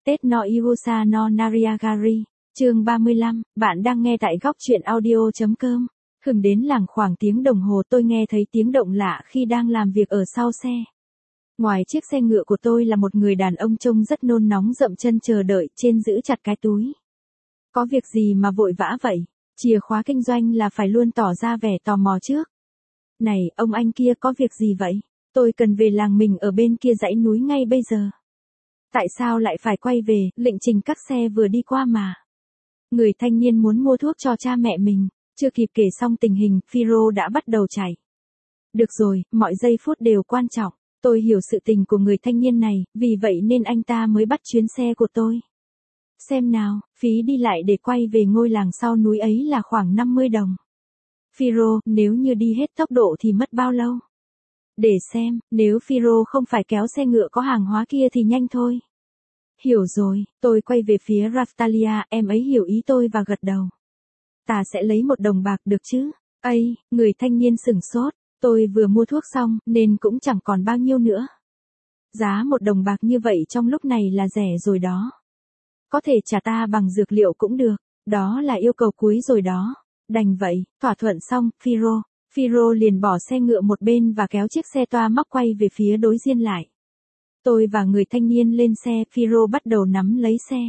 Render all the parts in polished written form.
Tết no Iusa no Nariagari, chương 35, bạn đang nghe tại góc truyện audio.com. Hừng đến làng khoảng tiếng đồng hồ tôi nghe thấy tiếng động lạ khi đang làm việc ở sau xe. Ngoài chiếc xe ngựa của tôi là một người đàn ông trông rất nôn nóng dậm chân chờ đợi trên giữ chặt cái túi. Có việc gì mà vội vã vậy? Chìa khóa kinh doanh là phải luôn tỏ ra vẻ tò mò trước. Này, ông anh kia có việc gì vậy? Tôi cần về làng mình ở bên kia dãy núi ngay bây giờ. Tại sao lại phải quay về, lệnh trình các xe vừa đi qua mà. Người thanh niên muốn mua thuốc cho cha mẹ mình, chưa kịp kể xong tình hình, Phiro đã bắt đầu chạy. Được rồi, mọi giây phút đều quan trọng, tôi hiểu sự tình của người thanh niên này, vì vậy nên anh ta mới bắt chuyến xe của tôi. Xem nào, phí đi lại để quay về ngôi làng sau núi ấy là khoảng 50 đồng. Phiro, nếu như đi hết tốc độ thì mất bao lâu? Để xem, nếu Phiro không phải kéo xe ngựa có hàng hóa kia thì nhanh thôi. Hiểu rồi, tôi quay về phía Raftalia, em ấy hiểu ý tôi và gật đầu. Ta sẽ lấy 1 đồng bạc được chứ? Ây, người thanh niên sửng sốt, tôi vừa mua thuốc xong nên cũng chẳng còn bao nhiêu nữa. Giá 1 đồng bạc như vậy trong lúc này là rẻ rồi đó. Có thể trả ta bằng dược liệu cũng được, đó là yêu cầu cuối rồi đó. Đành vậy, thỏa thuận xong, Phiro liền bỏ xe ngựa một bên và kéo chiếc xe toa móc quay về phía đối diện lại. Tôi và người thanh niên lên xe, Phiro bắt đầu nắm lấy xe.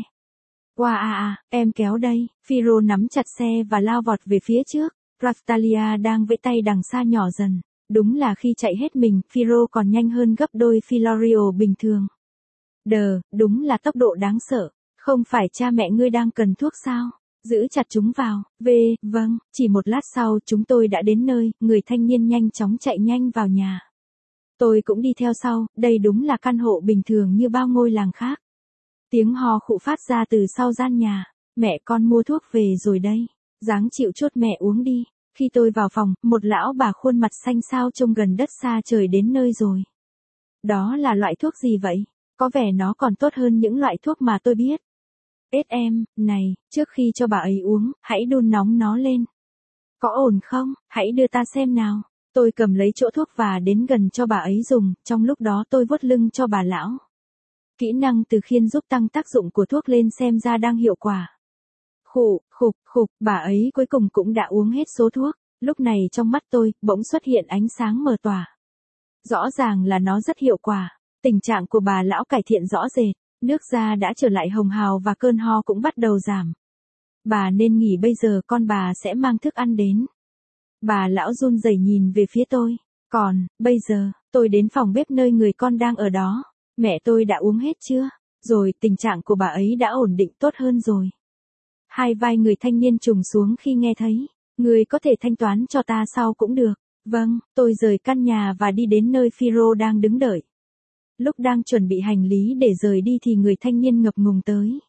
Wow em kéo đây, Phiro nắm chặt xe và lao vọt về phía trước. Raftalia đang vẫy tay đằng xa nhỏ dần. Đúng là khi chạy hết mình, Phiro còn nhanh hơn gấp đôi Philorio bình thường. Đúng là tốc độ đáng sợ. Không phải cha mẹ ngươi đang cần thuốc sao? Giữ chặt chúng vào. Vâng, chỉ một lát sau chúng tôi đã đến nơi, người thanh niên nhanh chóng chạy nhanh vào nhà. Tôi cũng đi theo sau, đây đúng là căn hộ bình thường như bao ngôi làng khác. Tiếng hò khụ phát ra từ sau gian nhà. Mẹ con mua thuốc về rồi đây. Ráng chịu chút mẹ uống đi. Khi tôi vào phòng, một lão bà khuôn mặt xanh xao trông gần đất xa trời đến nơi rồi. Đó là loại thuốc gì vậy? Có vẻ nó còn tốt hơn những loại thuốc mà tôi biết. Em, này, trước khi cho bà ấy uống, hãy đun nóng nó lên. Có ổn không? Hãy đưa ta xem nào. Tôi cầm lấy chỗ thuốc và đến gần cho bà ấy dùng, trong lúc đó tôi vuốt lưng cho bà lão. Kỹ năng từ khiên giúp tăng tác dụng của thuốc lên xem ra đang hiệu quả. Khục, bà ấy cuối cùng cũng đã uống hết số thuốc. Lúc này trong mắt tôi, bỗng xuất hiện ánh sáng mờ tỏa. Rõ ràng là nó rất hiệu quả. Tình trạng của bà lão cải thiện rõ rệt. Nước da đã trở lại hồng hào và cơn ho cũng bắt đầu giảm. Bà nên nghỉ bây giờ, con bà sẽ mang thức ăn đến. Bà lão run rẩy nhìn về phía tôi. Còn, bây giờ, tôi đến phòng bếp nơi người con đang ở đó. Mẹ tôi đã uống hết chưa? Rồi, tình trạng của bà ấy đã ổn định tốt hơn rồi. Hai vai người thanh niên trùng xuống khi nghe thấy. Người có thể thanh toán cho ta sau cũng được. Vâng, tôi rời căn nhà và đi đến nơi Phiro đang đứng đợi. Lúc đang chuẩn bị hành lý để rời đi thì người thanh niên ngập ngùng tới.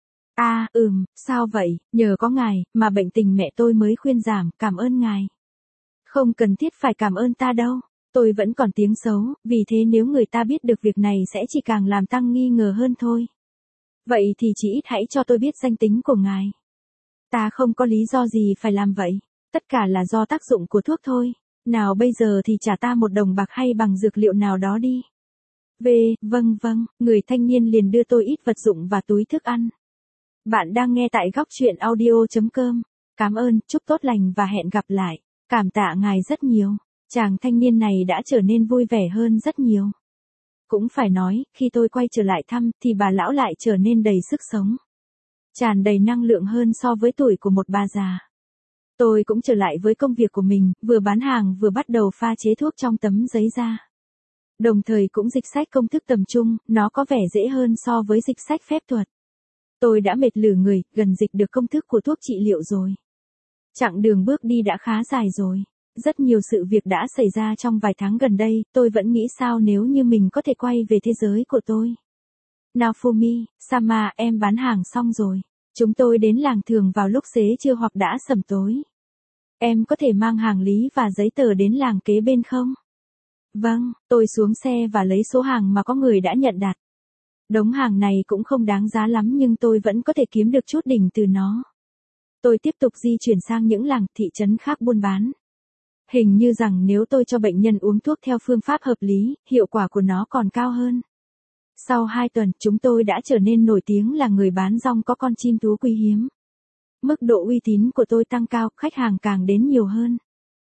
Sao vậy, nhờ có ngài, mà bệnh tình mẹ tôi mới khuyên giảm, cảm ơn ngài. Không cần thiết phải cảm ơn ta đâu, tôi vẫn còn tiếng xấu, vì thế nếu người ta biết được việc này sẽ chỉ càng làm tăng nghi ngờ hơn thôi. Vậy thì chỉ ít hãy cho tôi biết danh tính của ngài. Ta không có lý do gì phải làm vậy, tất cả là do tác dụng của thuốc thôi. Nào bây giờ thì trả ta 1 đồng bạc hay bằng dược liệu nào đó đi. Vâng, người thanh niên liền đưa tôi ít vật dụng và túi thức ăn. Bạn đang nghe tại góc truyện audio.com. Cảm ơn, chúc tốt lành và hẹn gặp lại. Cảm tạ ngài rất nhiều. Chàng thanh niên này đã trở nên vui vẻ hơn rất nhiều. Cũng phải nói, khi tôi quay trở lại thăm thì bà lão lại trở nên đầy sức sống. Tràn đầy năng lượng hơn so với tuổi của một bà già. Tôi cũng trở lại với công việc của mình, vừa bán hàng vừa bắt đầu pha chế thuốc trong tấm giấy da. Đồng thời cũng dịch sách công thức tầm trung, nó có vẻ dễ hơn so với dịch sách phép thuật. Tôi đã mệt lử người, gần dịch được công thức của thuốc trị liệu rồi. Chặng đường bước đi đã khá dài rồi. Rất nhiều sự việc đã xảy ra trong vài tháng gần đây, tôi vẫn nghĩ sao nếu như mình có thể quay về thế giới của tôi. Naofumi, Sama, em bán hàng xong rồi. Chúng tôi đến làng thường vào lúc xế trưa hoặc đã sẩm tối. Em có thể mang hàng lý và giấy tờ đến làng kế bên không? Vâng, tôi xuống xe và lấy số hàng mà có người đã nhận đặt. Đống hàng này cũng không đáng giá lắm nhưng tôi vẫn có thể kiếm được chút đỉnh từ nó. Tôi tiếp tục di chuyển sang những làng, thị trấn khác buôn bán. Hình như rằng nếu tôi cho bệnh nhân uống thuốc theo phương pháp hợp lý, hiệu quả của nó còn cao hơn. Sau 2 tuần, chúng tôi đã trở nên nổi tiếng là người bán rong có con chim thú quý hiếm. Mức độ uy tín của tôi tăng cao, khách hàng càng đến nhiều hơn.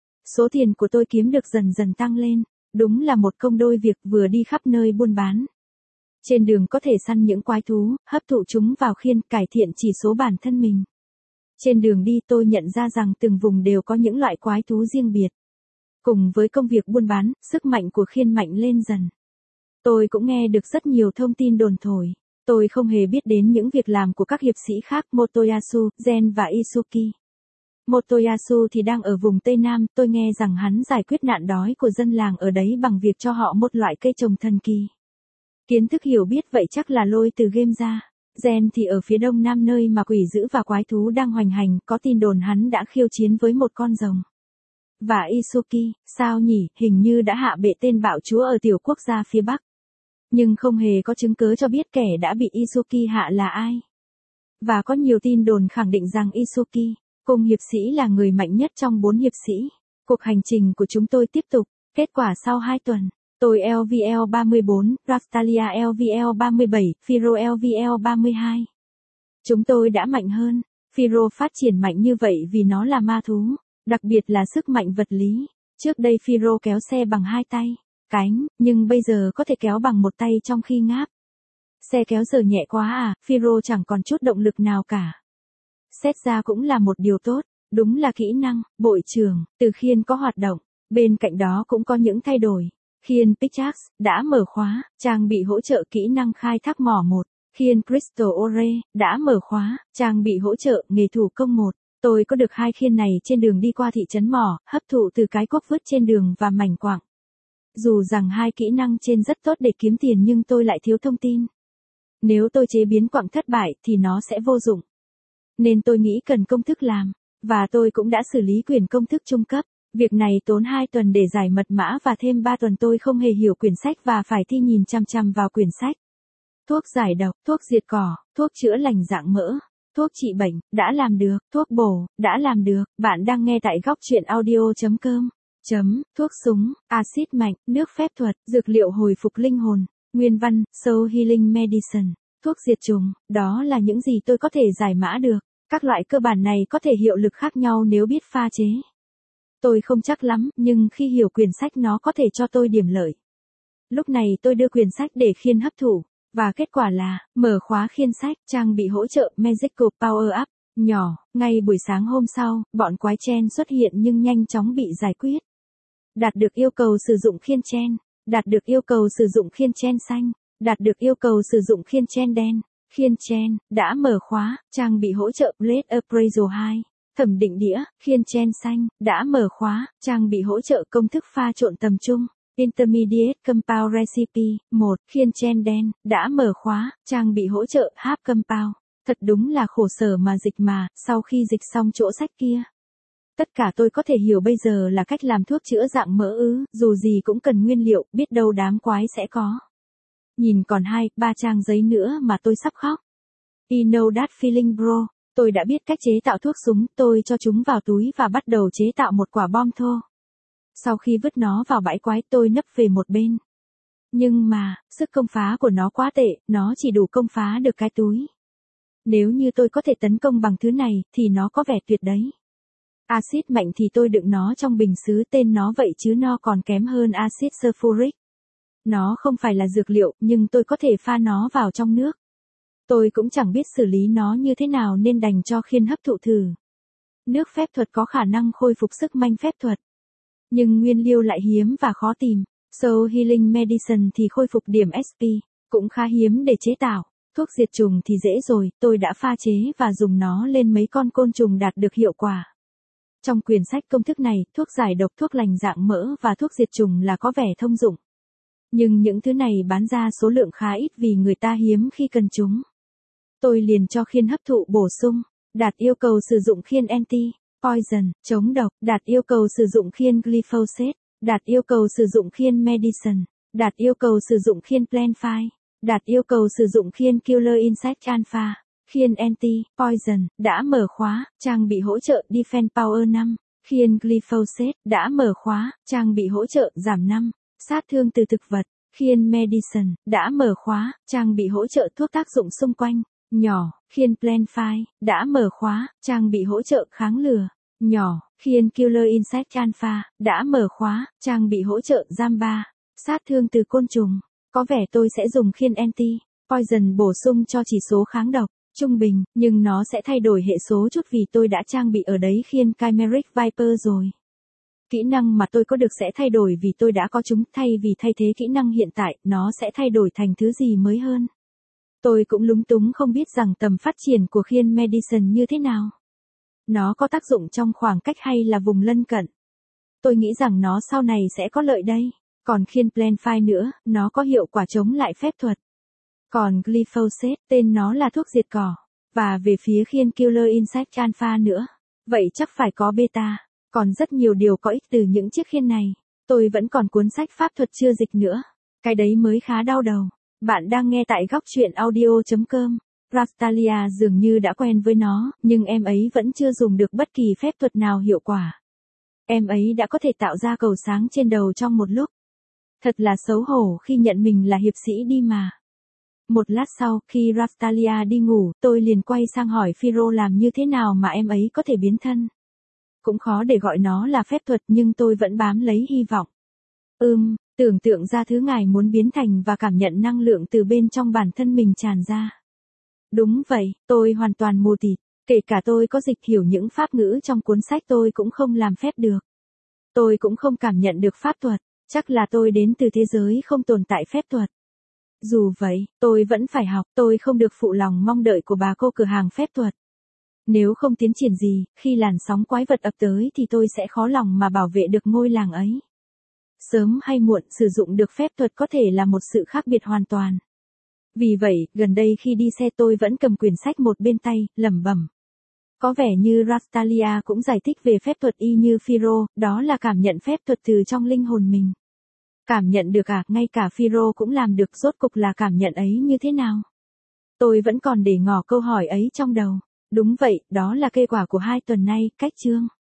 Số tiền của tôi kiếm được dần dần tăng lên, đúng là một công đôi việc vừa đi khắp nơi buôn bán. Trên đường có thể săn những quái thú, hấp thụ chúng vào khiên, cải thiện chỉ số bản thân mình. Trên đường đi tôi nhận ra rằng từng vùng đều có những loại quái thú riêng biệt. Cùng với công việc buôn bán, sức mạnh của khiên mạnh lên dần. Tôi cũng nghe được rất nhiều thông tin đồn thổi. Tôi không hề biết đến những việc làm của các hiệp sĩ khác Motoyasu, Gen và Isuki. Motoyasu thì đang ở vùng Tây Nam, tôi nghe rằng hắn giải quyết nạn đói của dân làng ở đấy bằng việc cho họ một loại cây trồng thần kỳ. Kiến thức hiểu biết vậy chắc là lôi từ game ra. Gen thì ở phía đông nam nơi mà quỷ dữ và quái thú đang hoành hành, có tin đồn hắn đã khiêu chiến với một con rồng. Và Isuki, sao nhỉ, hình như đã hạ bệ tên bạo chúa ở tiểu quốc gia phía Bắc. Nhưng không hề có chứng cứ cho biết kẻ đã bị Isuki hạ là ai. Và có nhiều tin đồn khẳng định rằng Isuki, cùng hiệp sĩ là người mạnh nhất trong 4 hiệp sĩ. Cuộc hành trình của chúng tôi tiếp tục, kết quả sau 2 tuần. Tôi LVL 34, Rastalia LVL 37, Firo LVL 32. Chúng tôi đã mạnh hơn. Firo phát triển mạnh như vậy vì nó là ma thú, đặc biệt là sức mạnh vật lý. Trước đây Firo kéo xe bằng 2 tay, cánh, nhưng bây giờ có thể kéo bằng 1 tay trong khi ngáp. Xe kéo giờ nhẹ quá à, Firo chẳng còn chút động lực nào cả. Xét ra cũng là một điều tốt, đúng là kỹ năng, bội trường, từ khiên có hoạt động, bên cạnh đó cũng có những thay đổi. Khiên Pickaxe đã mở khóa, trang bị hỗ trợ kỹ năng khai thác mỏ 1. Khiên Crystal Ore đã mở khóa, trang bị hỗ trợ nghề thủ công 1. Tôi có được 2 khiên này trên đường đi qua thị trấn mỏ, hấp thụ từ cái cuốc vứt trên đường và mảnh quặng. Dù rằng 2 kỹ năng trên rất tốt để kiếm tiền nhưng tôi lại thiếu thông tin. Nếu tôi chế biến quặng thất bại thì nó sẽ vô dụng. Nên tôi nghĩ cần công thức làm, và tôi cũng đã xử lý quyển công thức trung cấp. Việc này tốn 2 tuần để giải mật mã và thêm 3 tuần tôi không hề hiểu quyển sách và phải thi nhìn chằm chằm vào quyển sách. Thuốc giải độc, thuốc diệt cỏ, thuốc chữa lành dạng mỡ, thuốc trị bệnh, đã làm được, thuốc bổ, đã làm được. Bạn đang nghe tại góc truyện audio.com. Thuốc súng, axit mạnh, nước phép thuật, dược liệu hồi phục linh hồn, nguyên văn, Soul Healing Medicine, thuốc diệt trùng, đó là những gì tôi có thể giải mã được. Các loại cơ bản này có thể hiệu lực khác nhau nếu biết pha chế. Tôi không chắc lắm, nhưng khi hiểu quyển sách nó có thể cho tôi điểm lợi. Lúc này tôi đưa quyển sách để khiên hấp thụ, và kết quả là, mở khóa khiên sách, trang bị hỗ trợ Magical Power Up, nhỏ, ngay buổi sáng hôm sau, bọn quái chen xuất hiện nhưng nhanh chóng bị giải quyết. Đạt được yêu cầu sử dụng khiên chen, đạt được yêu cầu sử dụng khiên chen xanh, đạt được yêu cầu sử dụng khiên chen đen, khiên chen, đã mở khóa, trang bị hỗ trợ Blade Appraisal 2. Thẩm định đĩa, khiên chen xanh, đã mở khóa, trang bị hỗ trợ công thức pha trộn tầm trung, Intermediate Compound Recipe, 1, khiên chen đen, đã mở khóa, trang bị hỗ trợ Half Compound. Thật đúng là khổ sở mà dịch mà, sau khi dịch xong chỗ sách kia. Tất cả tôi có thể hiểu bây giờ là cách làm thuốc chữa dạng mỡ ứ, dù gì cũng cần nguyên liệu, biết đâu đám quái sẽ có. Nhìn còn 2-3 trang giấy nữa mà tôi sắp khóc. You know that feeling bro. Tôi đã biết cách chế tạo thuốc súng, tôi cho chúng vào túi và bắt đầu chế tạo một quả bom thô. Sau khi vứt nó vào bãi quái tôi nấp về một bên. Nhưng mà, sức công phá của nó quá tệ, nó chỉ đủ công phá được cái túi. Nếu như tôi có thể tấn công bằng thứ này, thì nó có vẻ tuyệt đấy. Axit mạnh thì tôi đựng nó trong bình sứ tên nó vậy chứ nó còn kém hơn axit sulfuric. Nó không phải là dược liệu, nhưng tôi có thể pha nó vào trong nước. Tôi cũng chẳng biết xử lý nó như thế nào nên đành cho khiên hấp thụ thử. Nước phép thuật có khả năng khôi phục sức mạnh phép thuật. Nhưng nguyên liệu lại hiếm và khó tìm. Soul Healing Medicine thì khôi phục điểm SP, cũng khá hiếm để chế tạo. Thuốc diệt trùng thì dễ rồi, tôi đã pha chế và dùng nó lên mấy con côn trùng đạt được hiệu quả. Trong quyển sách công thức này, thuốc giải độc, thuốc lành dạng mỡ và thuốc diệt trùng là có vẻ thông dụng. Nhưng những thứ này bán ra số lượng khá ít vì người ta hiếm khi cần chúng. Tôi liền cho khiên hấp thụ bổ sung, đạt yêu cầu sử dụng khiên anti-poison, chống độc, đạt yêu cầu sử dụng khiên glyphosate, đạt yêu cầu sử dụng khiên medicine, đạt yêu cầu sử dụng khiên planfire, đạt yêu cầu sử dụng khiên killer insect alpha, khiên anti-poison, đã mở khóa, trang bị hỗ trợ defense power 5, khiên glyphosate, đã mở khóa, trang bị hỗ trợ giảm 5, sát thương từ thực vật. Khiên Medicine, đã mở khóa, trang bị hỗ trợ thuốc tác dụng xung quanh, nhỏ. Khiên Plenfy, đã mở khóa, trang bị hỗ trợ kháng lửa, nhỏ. Khiên Killer Insect Alpha, đã mở khóa, trang bị hỗ trợ giam ba, sát thương từ côn trùng. Có vẻ tôi sẽ dùng khiên Anti Poison bổ sung cho chỉ số kháng độc trung bình, nhưng nó sẽ thay đổi hệ số chút vì tôi đã trang bị ở đấy khiên Chimeric Viper rồi. Kỹ năng mà tôi có được sẽ thay đổi vì tôi đã có chúng, thay vì thay thế kỹ năng hiện tại, nó sẽ thay đổi thành thứ gì mới hơn. Tôi cũng lúng túng không biết rằng tầm phát triển của khiên Medicine như thế nào. Nó có tác dụng trong khoảng cách hay là vùng lân cận. Tôi nghĩ rằng nó sau này sẽ có lợi đây. Còn khiên Plenfy nữa, nó có hiệu quả chống lại phép thuật. Còn Glyphosate, tên nó là thuốc diệt cỏ. Và về phía khiên Killer Insect Alpha nữa. Vậy chắc phải có beta. Còn rất nhiều điều có ích từ những chiếc khiên này. Tôi vẫn còn cuốn sách pháp thuật chưa dịch nữa. Cái đấy mới khá đau đầu. Bạn đang nghe tại góc truyện audio.com. Rastalia dường như đã quen với nó, nhưng em ấy vẫn chưa dùng được bất kỳ phép thuật nào hiệu quả. Em ấy đã có thể tạo ra cầu sáng trên đầu trong một lúc. Thật là xấu hổ khi nhận mình là hiệp sĩ đi mà. Một lát sau, khi Rastalia đi ngủ, tôi liền quay sang hỏi Phiro làm như thế nào mà em ấy có thể biến thân. Cũng khó để gọi nó là phép thuật nhưng tôi vẫn bám lấy hy vọng. Tưởng tượng ra thứ ngài muốn biến thành và cảm nhận năng lượng từ bên trong bản thân mình tràn ra. Đúng vậy, tôi hoàn toàn mù tịt. Kể cả tôi có dịch hiểu những pháp ngữ trong cuốn sách tôi cũng không làm phép được. Tôi cũng không cảm nhận được pháp thuật. Chắc là tôi đến từ thế giới không tồn tại phép thuật. Dù vậy, tôi vẫn phải học, tôi không được phụ lòng mong đợi của bà cô cửa hàng phép thuật. Nếu không tiến triển gì, khi làn sóng quái vật ập tới thì tôi sẽ khó lòng mà bảo vệ được ngôi làng ấy. Sớm hay muộn sử dụng được phép thuật có thể là một sự khác biệt hoàn toàn. Vì vậy, gần đây khi đi xe tôi vẫn cầm quyển sách một bên tay, lẩm bẩm. Có vẻ như Rastalia cũng giải thích về phép thuật y như Phiro, đó là cảm nhận phép thuật từ trong linh hồn mình. Cảm nhận được à, ngay cả Phiro cũng làm được, rốt cục là cảm nhận ấy như thế nào? Tôi vẫn còn để ngỏ câu hỏi ấy trong đầu. Đúng vậy, đó là kết quả của 2 tuần nay, cách chương.